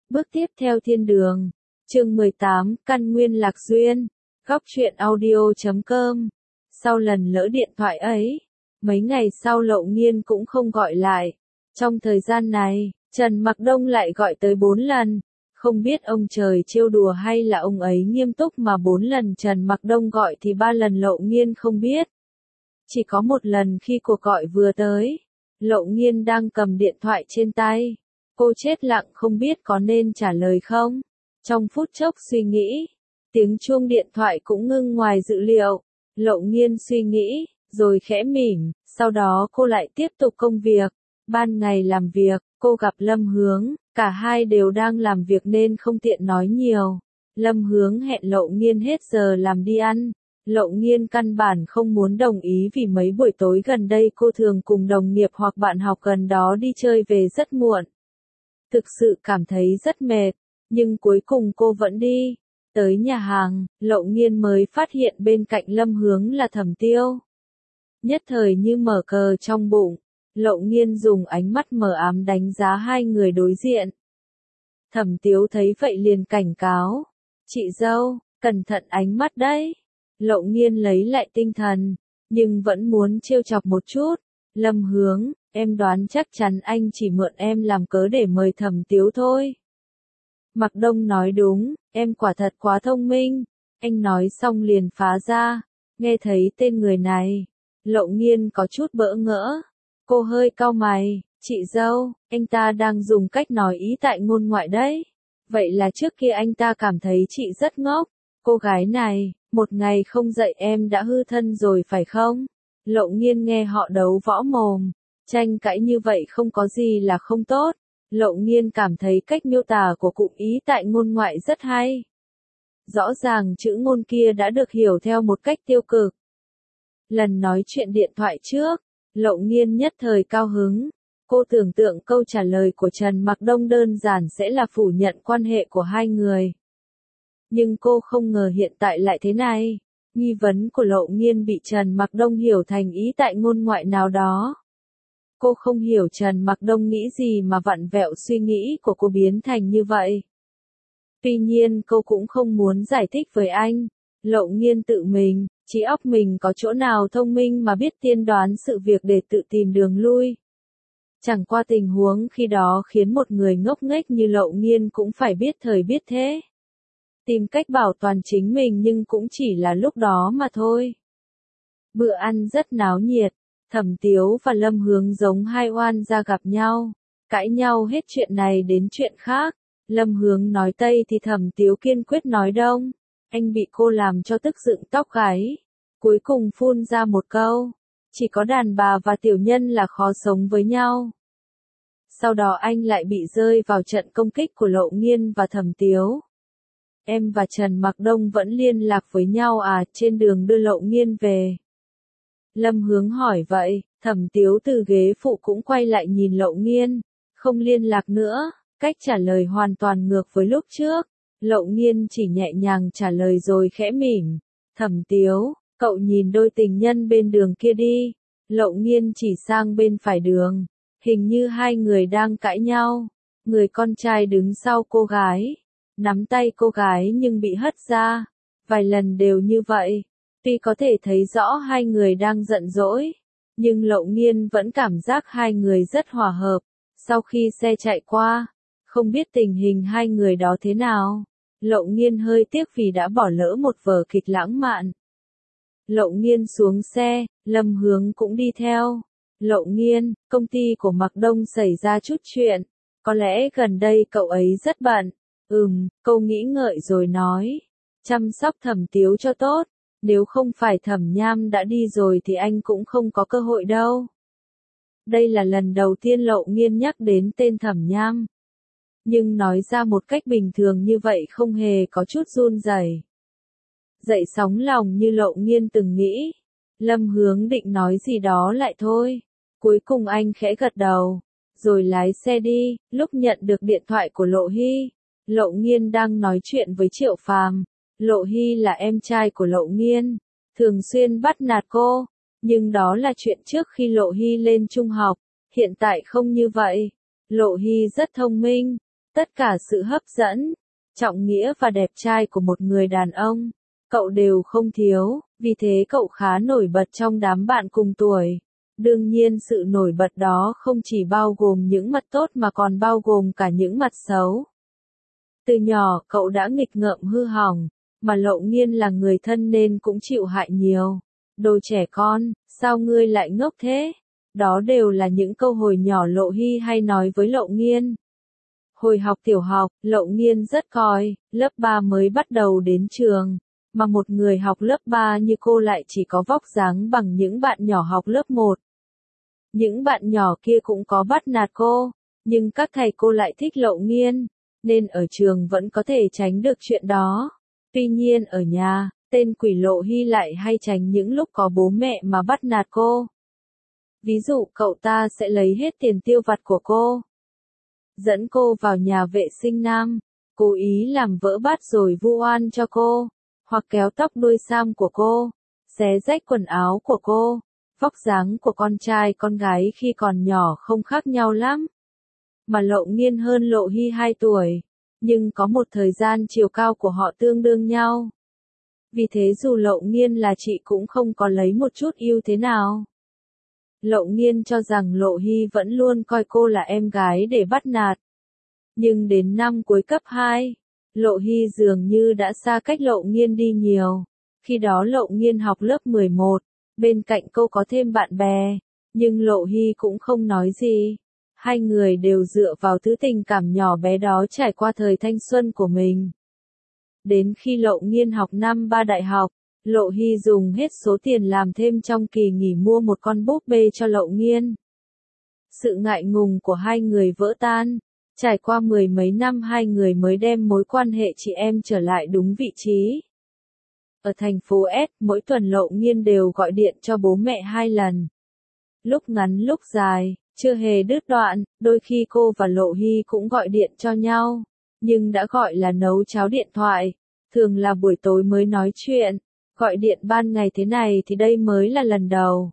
Bước tiếp theo thiên đường. Chương 18, căn nguyên lạc duyên. Góc truyện audio.com. Sau lần lỡ điện thoại ấy, mấy ngày sau Lộ Nghiên cũng không gọi lại. Trong thời gian này, Trần Mặc Đông lại gọi tới 4 lần. Không biết ông trời trêu đùa hay là ông ấy nghiêm túc mà 4 lần Trần Mặc Đông gọi thì 3 lần Lộ Nghiên không biết. Chỉ có một lần khi cuộc gọi vừa tới, Lộ Nghiên đang cầm điện thoại trên tay. Cô chết lặng không biết có nên trả lời không. Trong phút chốc suy nghĩ, tiếng chuông điện thoại cũng ngưng ngoài dự liệu. Lộ Nghiên suy nghĩ, rồi khẽ mỉm, sau đó cô lại tiếp tục công việc. Ban ngày làm việc, cô gặp Lâm Hướng, cả hai đều đang làm việc nên không tiện nói nhiều. Lâm Hướng hẹn Lộ Nghiên hết giờ làm đi ăn. Lộ Nghiên căn bản không muốn đồng ý vì mấy buổi tối gần đây cô thường cùng đồng nghiệp hoặc bạn học gần đó đi chơi về rất muộn. Thực sự cảm thấy rất mệt, nhưng cuối cùng cô vẫn đi. Tới nhà hàng, Lộ Nghiên mới phát hiện bên cạnh Lâm Hướng là Thẩm Tiêu. Nhất thời như mở cờ trong bụng, Lộ Nghiên dùng ánh mắt mờ ám đánh giá hai người đối diện. Thẩm Tiêu thấy vậy liền cảnh cáo, chị dâu, cẩn thận ánh mắt đấy. Lộ Nghiên lấy lại tinh thần, nhưng vẫn muốn trêu chọc một chút. Lâm Hướng, em đoán chắc chắn anh chỉ mượn em làm cớ để mời Thẩm Tiêu thôi. Mặc Đông nói đúng, em quả thật quá thông minh. Anh nói xong liền phá ra. Nghe thấy tên người này, Lộ Nghiên có chút bỡ ngỡ. Cô hơi cau mày, chị dâu, anh ta đang dùng cách nói ý tại ngôn ngoại đấy. Vậy là trước kia anh ta cảm thấy chị rất ngốc. Cô gái này, một ngày không dạy em đã hư thân rồi phải không? Lộ Nghiên nghe họ đấu võ mồm, tranh cãi như vậy không có gì là không tốt. Lộ Nghiên cảm thấy cách miêu tả của cụm ý tại ngôn ngoại rất hay. Rõ ràng chữ ngôn kia đã được hiểu theo một cách tiêu cực. Lần nói chuyện điện thoại trước, Lộ Nghiên nhất thời cao hứng. Cô tưởng tượng câu trả lời của Trần Mặc Đông đơn giản sẽ là phủ nhận quan hệ của hai người. Nhưng cô không ngờ hiện tại lại thế này. Nghi vấn của Lộ Nghiên bị Trần Mặc Đông hiểu thành ý tại ngôn ngoại nào đó. Cô không hiểu Trần Mặc Đông nghĩ gì mà vặn vẹo suy nghĩ của cô biến thành như vậy. Tuy nhiên cô cũng không muốn giải thích với anh. Lộ Nghiên tự mình, trí óc mình có chỗ nào thông minh mà biết tiên đoán sự việc để tự tìm đường lui. Chẳng qua tình huống khi đó khiến một người ngốc nghếch như Lộ Nghiên cũng phải biết thời biết thế. Tìm cách bảo toàn chính mình nhưng cũng chỉ là lúc đó mà thôi. Bữa ăn rất náo nhiệt. Thẩm Tiếu và Lâm Hướng giống hai oan gia gặp nhau, cãi nhau hết chuyện này đến chuyện khác. Lâm Hướng nói Tây thì Thẩm Tiếu kiên quyết nói Đông. Anh bị cô làm cho tức dựng tóc gáy. Cuối cùng phun ra một câu, chỉ có đàn bà và tiểu nhân là khó sống với nhau. Sau đó anh lại bị rơi vào trận công kích của Lộ Nghiên và Thẩm Tiếu. Em và Trần Mặc Đông vẫn liên lạc với nhau à? Trên đường đưa Lộ Nghiên về. Lâm Hướng hỏi vậy, Thẩm Tiếu từ ghế phụ cũng quay lại nhìn Lộ Nghiên. Không liên lạc nữa, cách trả lời hoàn toàn ngược với lúc trước. Lộ Nghiên chỉ nhẹ nhàng trả lời rồi khẽ mỉm. Thẩm Tiếu, cậu nhìn đôi tình nhân bên đường kia đi. Lộ Nghiên chỉ sang bên phải đường. Hình như hai người đang cãi nhau. Người con trai đứng sau cô gái, nắm tay cô gái nhưng bị hất ra. Vài lần đều như vậy. Tuy có thể thấy rõ hai người đang giận dỗi, nhưng Lộ Nghiên vẫn cảm giác hai người rất hòa hợp. Sau khi xe chạy qua, không biết tình hình hai người đó thế nào. Lộ Nghiên hơi tiếc vì đã bỏ lỡ một vở kịch lãng mạn. Lộ Nghiên xuống xe, Lâm Hướng cũng đi theo. Lộ Nghiên, công ty của Mặc Đông xảy ra chút chuyện. Có lẽ gần đây cậu ấy rất bận. Cô nghĩ ngợi rồi nói. Chăm sóc Thẩm Tiếu cho tốt. Nếu không phải Thẩm Nham đã đi rồi thì anh cũng không có cơ hội đâu. Đây là lần đầu tiên Lộ Nghiên nhắc đến tên Thẩm Nham. Nhưng nói ra một cách bình thường như vậy không hề có chút run rẩy. Dậy sóng lòng như Lộ Nghiên từng nghĩ. Lâm Hướng định nói gì đó lại thôi. Cuối cùng anh khẽ gật đầu, rồi lái xe đi. Lúc nhận được điện thoại của Lộ Hy, Lộ Nghiên đang nói chuyện với Triệu Phàm. Lộ Hy là em trai của Lộ Nghiên, thường xuyên bắt nạt cô, nhưng đó là chuyện trước khi Lộ Hy lên trung học, hiện tại không như vậy. Lộ Hy rất thông minh, Tất cả sự hấp dẫn, trọng nghĩa và đẹp trai của một người đàn ông, cậu đều không thiếu, vì thế cậu khá nổi bật trong đám bạn cùng tuổi. Đương nhiên sự nổi bật đó không chỉ bao gồm những mặt tốt mà còn bao gồm cả những mặt xấu. Từ nhỏ cậu đã nghịch ngợm hư hỏng, mà Lộ Nghiên là người thân nên cũng chịu hại nhiều. Đồ trẻ con, sao ngươi lại ngốc thế? Đó đều là những câu hồi nhỏ Lộ Hy hay nói với Lộ Nghiên. Hồi học tiểu học, Lộ Nghiên rất coi, lớp 3 mới bắt đầu đến trường, mà một người học lớp 3 như cô lại chỉ có vóc dáng bằng những bạn nhỏ học lớp 1. Những bạn nhỏ kia cũng có bắt nạt cô, nhưng các thầy cô lại thích Lộ Nghiên, nên ở trường vẫn có thể tránh được chuyện đó. Tuy nhiên ở nhà, tên quỷ Lộ Hy lại hay tránh những lúc có bố mẹ mà bắt nạt cô. Ví dụ cậu ta sẽ lấy hết tiền tiêu vặt của cô, dẫn cô vào nhà vệ sinh nam, cố ý làm vỡ bát rồi vu oan cho cô, hoặc kéo tóc đuôi sam của cô, xé rách quần áo của cô. Vóc dáng của con trai con gái khi còn nhỏ không khác nhau lắm. Mà Lộ Nghiên hơn Lộ Hy 2 tuổi, nhưng có một thời gian chiều cao của họ tương đương nhau. Vì thế dù Lộ Nghiên là chị cũng không có lấy một chút ưu thế nào. Lộ Nghiên cho rằng Lộ Hy vẫn luôn coi cô là em gái để bắt nạt. Nhưng đến năm cuối cấp 2, Lộ Hy dường như đã xa cách Lộ Nghiên đi nhiều. Khi đó Lộ Nghiên học lớp 11, bên cạnh cô có thêm bạn bè, nhưng Lộ Hy cũng không nói gì. Hai người đều dựa vào thứ tình cảm nhỏ bé đó trải qua thời thanh xuân của mình. Đến khi Lộ Nghiên học năm 3 đại học, Lộ Hy dùng hết số tiền làm thêm trong kỳ nghỉ mua một con búp bê cho Lộ Nghiên. Sự ngại ngùng của hai người vỡ tan, trải qua 10 mấy năm hai người mới đem mối quan hệ chị em trở lại đúng vị trí. Ở thành phố S, mỗi tuần Lộ Nghiên đều gọi điện cho bố mẹ 2 lần. Lúc ngắn lúc dài, chưa hề đứt đoạn, đôi khi cô và Lộ Hy cũng gọi điện cho nhau, nhưng đã gọi là nấu cháo điện thoại, thường là buổi tối mới nói chuyện, gọi điện ban ngày thế này thì đây mới là lần đầu.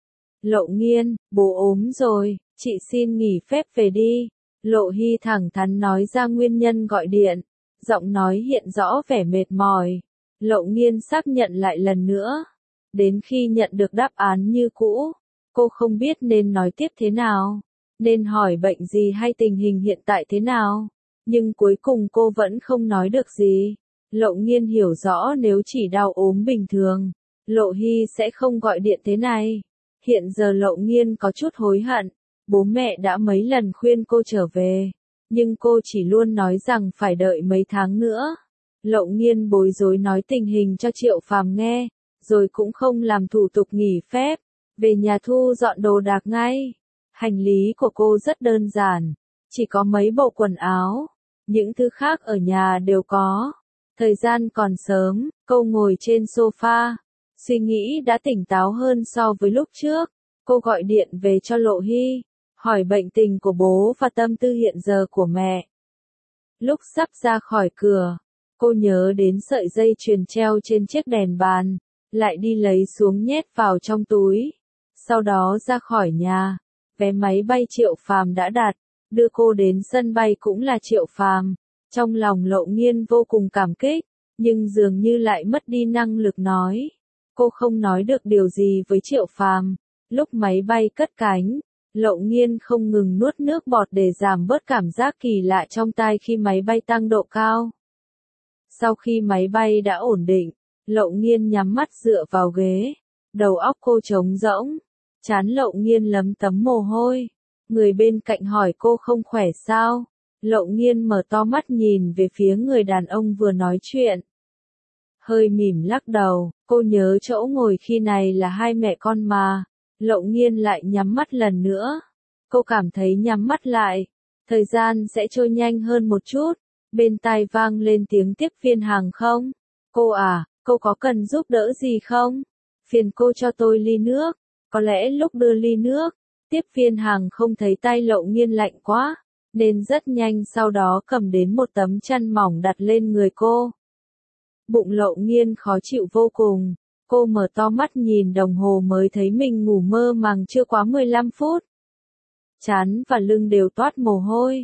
Lộ Nghiên, bố ốm rồi, chị xin nghỉ phép về đi. Lộ Hy thẳng thắn nói ra nguyên nhân gọi điện, giọng nói hiện rõ vẻ mệt mỏi. Lộ Nghiên xác nhận lại lần nữa. Đến khi nhận được đáp án như cũ, cô không biết nên nói tiếp thế nào, nên hỏi bệnh gì hay tình hình hiện tại thế nào. Nhưng cuối cùng cô vẫn không nói được gì. Lộ Nghiên hiểu rõ nếu chỉ đau ốm bình thường, Lộ Hy sẽ không gọi điện thế này. Hiện giờ Lộ Nghiên có chút hối hận, bố mẹ đã mấy lần khuyên cô trở về, nhưng cô chỉ luôn nói rằng phải đợi mấy tháng nữa. Lộ Nghiên bối rối nói tình hình cho Triệu Phàm nghe, rồi cũng không làm thủ tục nghỉ phép, về nhà thu dọn đồ đạc ngay. Hành lý của cô rất đơn giản, chỉ có mấy bộ quần áo, những thứ khác ở nhà đều có. Thời gian còn sớm, cô ngồi trên sofa, suy nghĩ đã tỉnh táo hơn so với lúc trước. Cô gọi điện về cho Lộ Hy, hỏi bệnh tình của bố và tâm tư hiện giờ của mẹ. Lúc sắp ra khỏi cửa, cô nhớ đến sợi dây chuyền treo trên chiếc đèn bàn, lại đi lấy xuống nhét vào trong túi. Sau đó ra khỏi nhà, vé máy bay Triệu Phàm đã đặt, đưa cô đến sân bay cũng là Triệu Phàm. Trong lòng Lộ Nghiên vô cùng cảm kích, nhưng dường như lại mất đi năng lực nói. Cô không nói được điều gì với Triệu Phàm. Lúc máy bay cất cánh, Lộ Nghiên không ngừng nuốt nước bọt để giảm bớt cảm giác kỳ lạ trong tai khi máy bay tăng độ cao. Sau khi máy bay đã ổn định, Lộ Nghiên nhắm mắt dựa vào ghế, đầu óc cô trống rỗng, trán Lộ Nghiên lấm tấm mồ hôi. Người bên cạnh hỏi cô không khỏe sao? Lộ Nghiên mở to mắt nhìn về phía người đàn ông vừa nói chuyện. Hơi mỉm lắc đầu, cô nhớ chỗ ngồi khi này là hai mẹ con mà. Lộ Nghiên lại nhắm mắt lần nữa. Cô cảm thấy nhắm mắt lại, thời gian sẽ trôi nhanh hơn một chút. Bên tai vang lên tiếng tiếp viên hàng không. Cô à, cô có cần giúp đỡ gì không? Phiền cô cho tôi ly nước. Có lẽ lúc đưa ly nước, tiếp viên hàng không thấy tay Lộ Nghiên lạnh quá, nên rất nhanh sau đó cầm đến một tấm chăn mỏng đặt lên người cô. Bụng Lộ Nghiên khó chịu vô cùng, cô mở to mắt nhìn đồng hồ mới thấy mình ngủ mơ màng chưa quá 15 phút. Trán và lưng đều toát mồ hôi.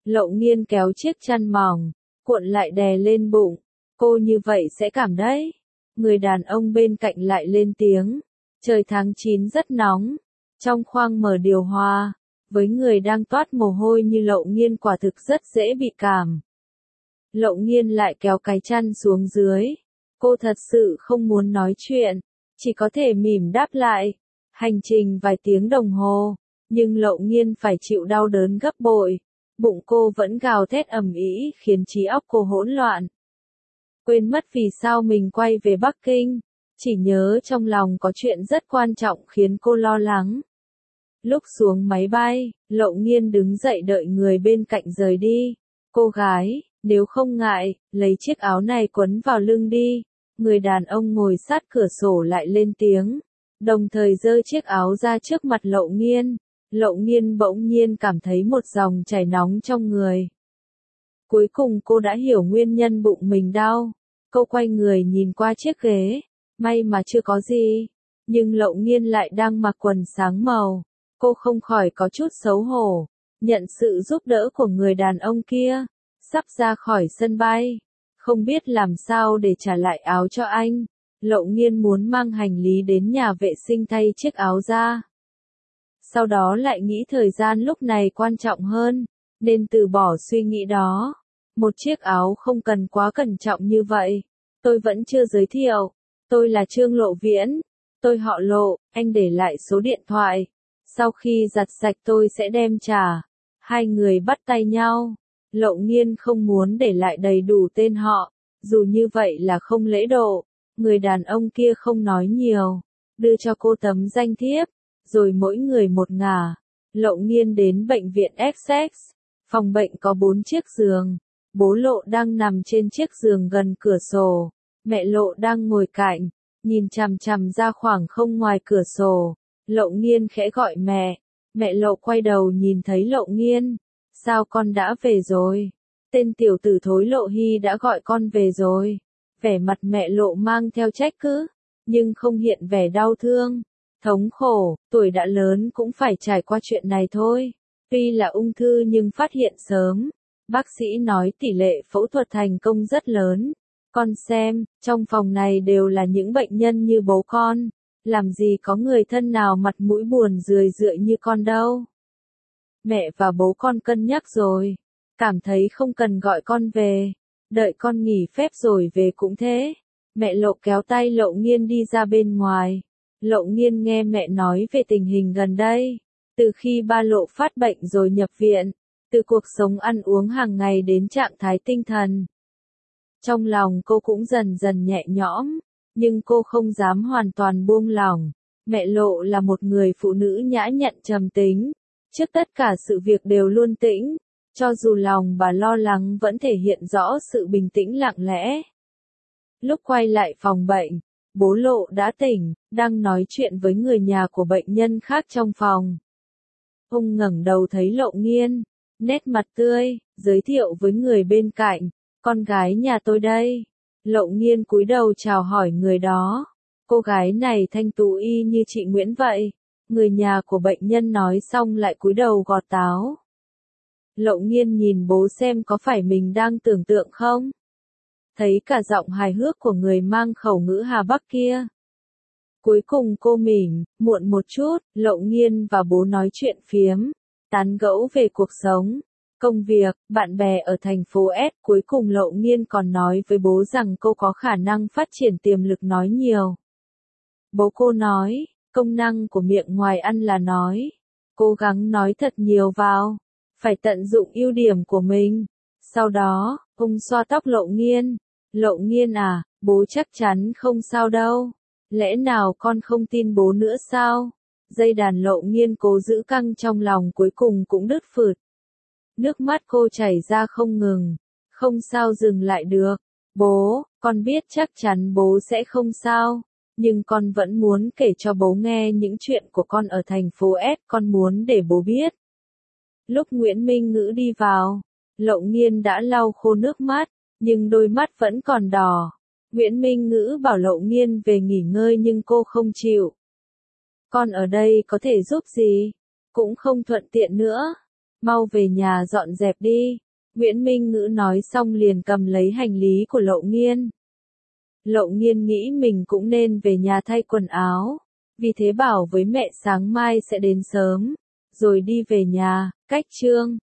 Lậu Nghiên kéo chiếc chăn mỏng, cuộn lại đè lên bụng. Cô như vậy sẽ cảm đấy. Người đàn ông bên cạnh lại lên tiếng. Trời tháng 9 rất nóng. Trong khoang mở điều hòa. Với người đang toát mồ hôi như Lậu Nghiên quả thực rất dễ bị cảm. Lậu Nghiên lại kéo cái chăn xuống dưới. Cô thật sự không muốn nói chuyện. Chỉ có thể mỉm đáp lại. Hành trình vài tiếng đồng hồ. Nhưng Lậu Nghiên phải chịu đau đớn gấp bội. Bụng cô vẫn gào thét ầm ĩ khiến trí óc cô hỗn loạn. Quên mất vì sao mình quay về Bắc Kinh. Chỉ nhớ trong lòng có chuyện rất quan trọng khiến cô lo lắng. Lúc xuống máy bay, Lậu Nghiên đứng dậy đợi người bên cạnh rời đi. Cô gái, nếu không ngại, lấy chiếc áo này quấn vào lưng đi. Người đàn ông ngồi sát cửa sổ lại lên tiếng. Đồng thời giơ chiếc áo ra trước mặt Lậu Nghiên. Lậu Nghiên bỗng nhiên cảm thấy một dòng chảy nóng trong người. Cuối cùng cô đã hiểu nguyên nhân bụng mình đau. Cô quay người nhìn qua chiếc ghế. May mà chưa có gì. Nhưng Lậu Nghiên lại đang mặc quần sáng màu. Cô không khỏi có chút xấu hổ. Nhận sự giúp đỡ của người đàn ông kia. Sắp ra khỏi sân bay. Không biết làm sao để trả lại áo cho anh. Lậu Nghiên muốn mang hành lý đến nhà vệ sinh thay chiếc áo ra. Sau đó lại nghĩ thời gian lúc này quan trọng hơn. Nên từ bỏ suy nghĩ đó. Một chiếc áo không cần quá cẩn trọng như vậy. Tôi vẫn chưa giới thiệu. Tôi là Trương Lộ Viễn. Tôi họ Lộ, anh để lại số điện thoại. Sau khi giặt sạch tôi sẽ đem trả. Hai người bắt tay nhau. Lậu Nghiên không muốn để lại đầy đủ tên họ. Dù như vậy là không lễ độ. Người đàn ông kia không nói nhiều. Đưa cho cô tấm danh thiếp. Rồi mỗi người một ngả. Lậu Nghiên đến bệnh viện Essex. Phòng bệnh có 4 chiếc giường. Bố Lộ đang nằm trên chiếc giường gần cửa sổ. Mẹ Lộ đang ngồi cạnh, nhìn chằm chằm ra khoảng không ngoài cửa sổ. Lậu Nghiên khẽ gọi mẹ. Mẹ Lộ quay đầu nhìn thấy Lậu Nghiên. Sao con đã về rồi? Tên tiểu tử thối Lộ Hy đã gọi con về rồi. Vẻ mặt mẹ Lộ mang theo trách cứ, nhưng không hiện vẻ đau thương, thống khổ. Tuổi đã lớn cũng phải trải qua chuyện này thôi. Tuy là ung thư nhưng phát hiện sớm. Bác sĩ nói tỷ lệ phẫu thuật thành công rất lớn. Con xem, trong phòng này đều là những bệnh nhân như bố con. Làm gì có người thân nào mặt mũi buồn rười rượi như con đâu. Mẹ và bố con cân nhắc rồi. Cảm thấy không cần gọi con về. Đợi con nghỉ phép rồi về cũng thế. Mẹ Lộ kéo tay Lậu Nghiên đi ra bên ngoài. Lậu Nghiên nghe mẹ nói về tình hình gần đây. Từ khi ba Lộ phát bệnh rồi nhập viện. Từ cuộc sống ăn uống hàng ngày đến trạng thái tinh thần. Trong lòng cô cũng dần dần nhẹ nhõm. Nhưng cô không dám hoàn toàn buông lỏng. Mẹ Lộ là một người phụ nữ nhã nhặn trầm tính. Trước tất cả sự việc đều luôn tĩnh. Cho dù lòng bà lo lắng vẫn thể hiện rõ sự bình tĩnh lặng lẽ. Lúc quay lại phòng bệnh, bố Lộ đã tỉnh, đang nói chuyện với người nhà của bệnh nhân khác trong phòng. Ông ngẩng đầu thấy Lậu Nghiên, nét mặt tươi, giới thiệu với người bên cạnh, con gái nhà tôi đây. Lậu Nghiên cúi đầu chào hỏi người đó. Cô gái này thanh tú y như chị Nguyễn vậy. Người nhà của bệnh nhân nói xong lại cúi đầu gọt táo. Lậu Nghiên nhìn bố xem có phải mình đang tưởng tượng không? Thấy cả giọng hài hước của người mang khẩu ngữ Hà Bắc kia. Cuối cùng cô mỉm, muộn một chút, Lậu Nghiên và bố nói chuyện phiếm, tán gẫu về cuộc sống, công việc, bạn bè ở thành phố S. Cuối cùng Lậu Nghiên còn nói với bố rằng cô có khả năng phát triển tiềm lực nói nhiều. Bố cô nói, công năng của miệng ngoài ăn là nói. Cố gắng nói thật nhiều vào. Phải tận dụng ưu điểm của mình. Sau đó, ông xoa tóc Lậu Nghiên. Lậu Nghiên à, bố chắc chắn không sao đâu. Lẽ nào con không tin bố nữa sao? Dây đàn Lậu Nghiên cố giữ căng trong lòng cuối cùng cũng đứt phượt. Nước mắt cô chảy ra không ngừng. Không sao dừng lại được. Bố, con biết chắc chắn bố sẽ không sao. Nhưng con vẫn muốn kể cho bố nghe những chuyện của con ở thành phố S. Con muốn để bố biết. Lúc Nguyễn Minh Ngữ đi vào, Lậu Nghiên đã lau khô nước mắt, nhưng đôi mắt vẫn còn đỏ. Nguyễn Minh Ngữ bảo Lậu Nghiên về nghỉ ngơi nhưng cô không chịu. Con ở đây có thể giúp gì? Cũng không thuận tiện nữa. Mau về nhà dọn dẹp đi. Nguyễn Minh Ngữ nói xong liền cầm lấy hành lý của Lộ Nghiên. Lộ Nghiên nghĩ mình cũng nên về nhà thay quần áo, vì thế bảo với mẹ sáng mai sẽ đến sớm, rồi đi về nhà. Cách chương